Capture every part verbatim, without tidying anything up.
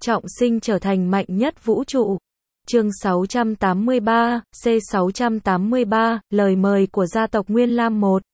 trọng sinh trở thành mạnh nhất vũ trụ. Chương sáu trăm tám mươi ba, C sáu trăm tám mươi ba, lời mời của gia tộc Nguyên Lam một.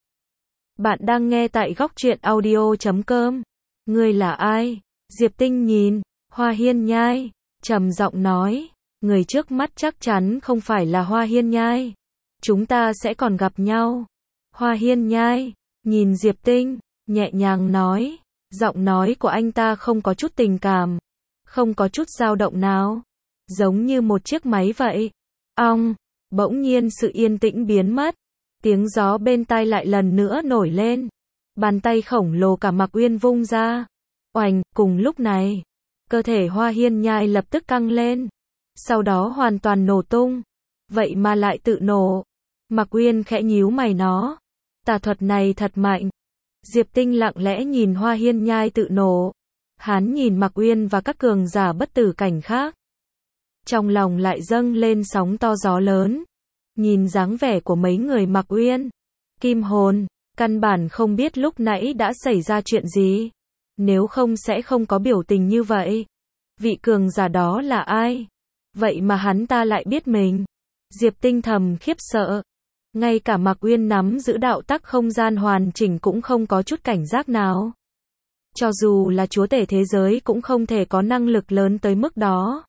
Bạn đang nghe tại góc truyện audio chấm com. Ngươi là ai? Diệp Tinh nhìn Hoa Hiên Nhai, trầm giọng nói, người trước mắt chắc chắn không phải là Hoa Hiên Nhai. Chúng ta sẽ còn gặp nhau. Hoa Hiên Nhai nhìn Diệp Tinh, nhẹ nhàng nói, giọng nói của anh ta không có chút tình cảm, không có chút dao động nào, giống như một chiếc máy vậy. Ong, bỗng nhiên sự yên tĩnh biến mất, tiếng gió bên tai lại lần nữa nổi lên. Bàn tay khổng lồ cả Mạc Uyên vung ra. Oành, cùng lúc này, cơ thể Hoa Hiên Nhai lập tức căng lên, sau đó hoàn toàn nổ tung. Vậy mà lại tự nổ. Mạc Uyên khẽ nhíu mày nó. Tà thuật này thật mạnh. Diệp Tinh lặng lẽ nhìn Hoa Hiên Nhai tự nổ. Hắn nhìn Mạc Uyên và các cường giả bất tử cảnh khác. Trong lòng lại dâng lên sóng to gió lớn. Nhìn dáng vẻ của mấy người Mạc Uyên, Kim Hồn, căn bản không biết lúc nãy đã xảy ra chuyện gì. Nếu không sẽ không có biểu tình như vậy. Vị cường giả đó là ai? Vậy mà hắn ta lại biết mình. Diệp Tinh thầm khiếp sợ. Ngay cả Mạc Uyên nắm giữ đạo tắc không gian hoàn chỉnh cũng không có chút cảnh giác nào. Cho dù là chúa tể thế giới cũng không thể có năng lực lớn tới mức đó.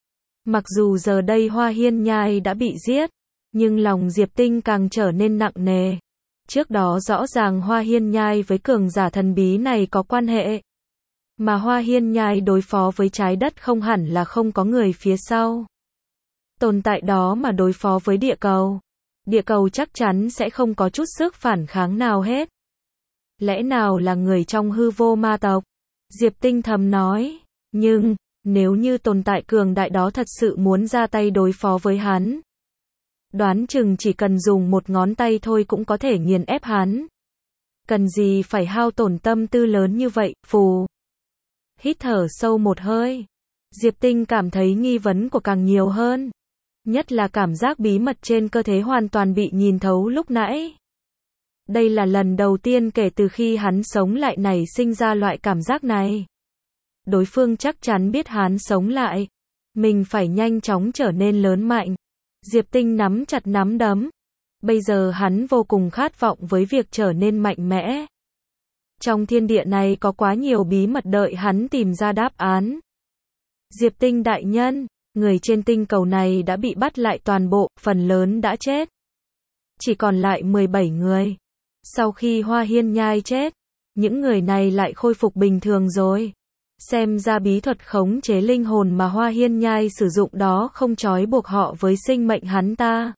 Mặc dù giờ đây Hoa Hiên Nhai đã bị giết, nhưng lòng Diệp Tinh càng trở nên nặng nề. Trước đó rõ ràng Hoa Hiên Nhai với cường giả thần bí này có quan hệ. Mà Hoa Hiên Nhai đối phó với trái đất không hẳn là không có người phía sau. Tồn tại đó mà đối phó với địa cầu. Địa cầu chắc chắn sẽ không có chút sức phản kháng nào hết. Lẽ nào là người trong hư vô ma tộc? Diệp Tinh thầm nói. Nhưng, nếu như tồn tại cường đại đó thật sự muốn ra tay đối phó với hắn, đoán chừng chỉ cần dùng một ngón tay thôi cũng có thể nghiền ép hắn. Cần gì phải hao tổn tâm tư lớn như vậy, phù. Hít thở sâu một hơi. Diệp Tinh cảm thấy nghi vấn của càng nhiều hơn. Nhất là cảm giác bí mật trên cơ thể hoàn toàn bị nhìn thấu lúc nãy. Đây là lần đầu tiên kể từ khi hắn sống lại nảy sinh ra loại cảm giác này. Đối phương chắc chắn biết hắn sống lại. Mình phải nhanh chóng trở nên lớn mạnh. Diệp Tinh nắm chặt nắm đấm. Bây giờ hắn vô cùng khát vọng với việc trở nên mạnh mẽ. Trong thiên địa này có quá nhiều bí mật đợi hắn tìm ra đáp án. Diệp Tinh đại nhân, người trên tinh cầu này đã bị bắt lại toàn bộ, phần lớn đã chết. Chỉ còn lại mười bảy người. Sau khi Hoa Hiên Nhai chết, những người này lại khôi phục bình thường rồi. Xem ra bí thuật khống chế linh hồn mà Hoa Hiên Nhai sử dụng đó không trói buộc họ với sinh mệnh hắn ta.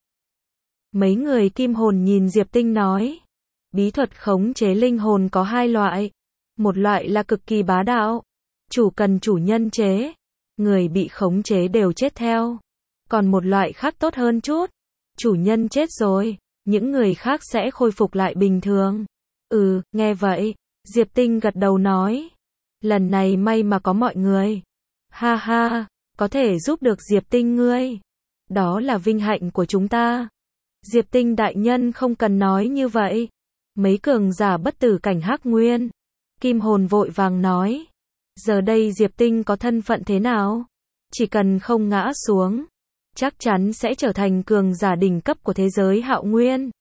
Mấy người Kim Hồn nhìn Diệp Tinh nói. Bí thuật khống chế linh hồn có hai loại. Một loại là cực kỳ bá đạo. Chủ cần chủ nhân chế. Người bị khống chế đều chết theo. Còn một loại khác tốt hơn chút. Chủ nhân chết rồi, những người khác sẽ khôi phục lại bình thường. Ừ, nghe vậy. Diệp Tinh gật đầu nói. Lần này may mà có mọi người. Ha ha, có thể giúp được Diệp Tinh ngươi. Đó là vinh hạnh của chúng ta. Diệp Tinh đại nhân không cần nói như vậy. Mấy cường giả bất tử cảnh Hắc Nguyên, Kim Hồn vội vàng nói. Giờ đây Diệp Tinh có thân phận thế nào? Chỉ cần không ngã xuống, chắc chắn sẽ trở thành cường giả đỉnh cấp của thế giới Hạo Nguyên.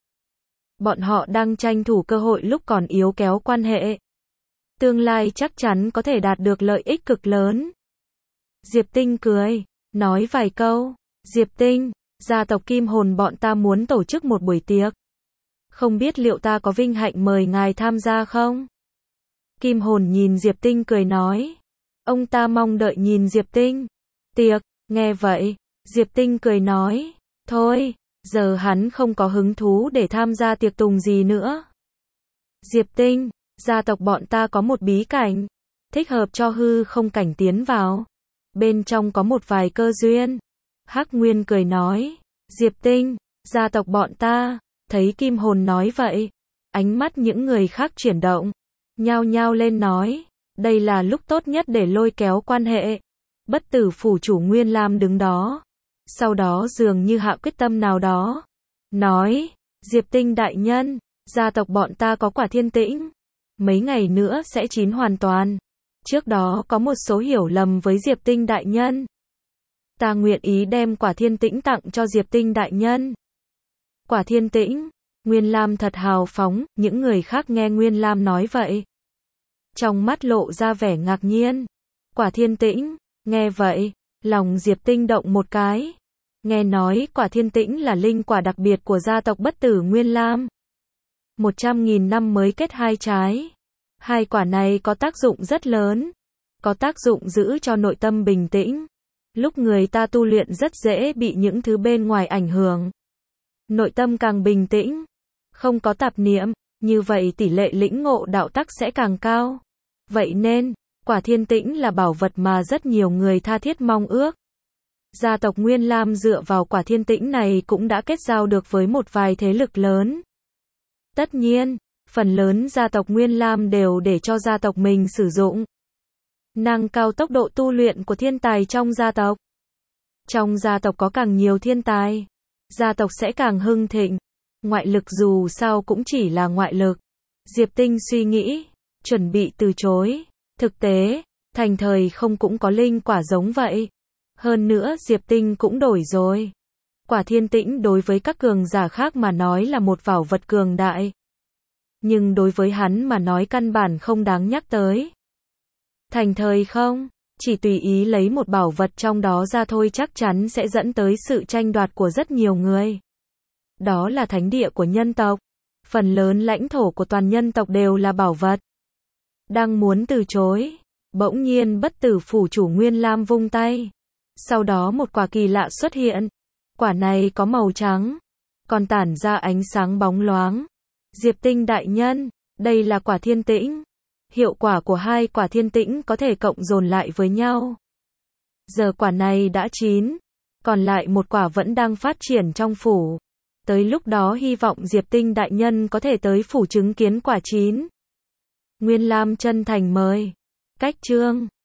Bọn họ đang tranh thủ cơ hội lúc còn yếu kéo quan hệ. Tương lai chắc chắn có thể đạt được lợi ích cực lớn. Diệp Tinh cười, nói vài câu. Diệp Tinh, gia tộc Kim Hồn bọn ta muốn tổ chức một buổi tiệc. Không biết liệu ta có vinh hạnh mời ngài tham gia không? Kim Hồn nhìn Diệp Tinh cười nói. Ông ta mong đợi nhìn Diệp Tinh. Tiệc, nghe vậy, Diệp Tinh cười nói. Thôi, giờ hắn không có hứng thú để tham gia tiệc tùng gì nữa. Diệp Tinh, gia tộc bọn ta có một bí cảnh, thích hợp cho hư không cảnh tiến vào. Bên trong có một vài cơ duyên. Hắc Nguyên cười nói. Diệp Tinh, gia tộc bọn ta. Thấy Kim Hồn nói vậy, ánh mắt những người khác chuyển động, nhao nhao lên nói, đây là lúc tốt nhất để lôi kéo quan hệ. Bất tử phủ chủ Nguyên Lam đứng đó, sau đó dường như hạ quyết tâm nào đó, nói, Diệp Tinh đại nhân, gia tộc bọn ta có quả thiên tĩnh, mấy ngày nữa sẽ chín hoàn toàn. Trước đó có một số hiểu lầm với Diệp Tinh đại nhân. Ta nguyện ý đem quả thiên tĩnh tặng cho Diệp Tinh đại nhân. Quả thiên tĩnh, Nguyên Lam thật hào phóng, những người khác nghe Nguyên Lam nói vậy. Trong mắt lộ ra vẻ ngạc nhiên. Quả thiên tĩnh, nghe vậy, lòng Diệp Tinh động một cái. Nghe nói quả thiên tĩnh là linh quả đặc biệt của gia tộc bất tử Nguyên Lam. Một trăm nghìn năm mới kết hai trái. Hai quả này có tác dụng rất lớn. Có tác dụng giữ cho nội tâm bình tĩnh. Lúc người ta tu luyện rất dễ bị những thứ bên ngoài ảnh hưởng. Nội tâm càng bình tĩnh, không có tạp niệm, như vậy tỷ lệ lĩnh ngộ đạo tắc sẽ càng cao. Vậy nên, quả thiên tĩnh là bảo vật mà rất nhiều người tha thiết mong ước. Gia tộc Nguyên Lam dựa vào quả thiên tĩnh này cũng đã kết giao được với một vài thế lực lớn. Tất nhiên, phần lớn gia tộc Nguyên Lam đều để cho gia tộc mình sử dụng. Nâng cao tốc độ tu luyện của thiên tài trong gia tộc. Trong gia tộc có càng nhiều thiên tài, gia tộc sẽ càng hưng thịnh. Ngoại lực dù sao cũng chỉ là ngoại lực. Diệp Tinh suy nghĩ, chuẩn bị từ chối. Thực tế, thành thời không cũng có linh quả giống vậy. Hơn nữa Diệp Tinh cũng đổi rồi. Quả thiên tĩnh đối với các cường giả khác mà nói là một bảo vật cường đại. Nhưng đối với hắn mà nói căn bản không đáng nhắc tới. Thành thời không, chỉ tùy ý lấy một bảo vật trong đó ra thôi chắc chắn sẽ dẫn tới sự tranh đoạt của rất nhiều người. Đó là thánh địa của nhân tộc. Phần lớn lãnh thổ của toàn nhân tộc đều là bảo vật. Đang muốn từ chối, bỗng nhiên bất tử phủ chủ Nguyên Lam vung tay. Sau đó một quả kỳ lạ xuất hiện. Quả này có màu trắng, còn tản ra ánh sáng bóng loáng. Diệp Tinh đại nhân, đây là quả thiên tĩnh. Hiệu quả của hai quả thiên tĩnh có thể cộng dồn lại với nhau. Giờ quả này đã chín, còn lại một quả vẫn đang phát triển trong phủ. Tới lúc đó hy vọng Diệp Tinh đại nhân có thể tới phủ chứng kiến quả chín. Nguyên Lam chân thành mời. Cách chương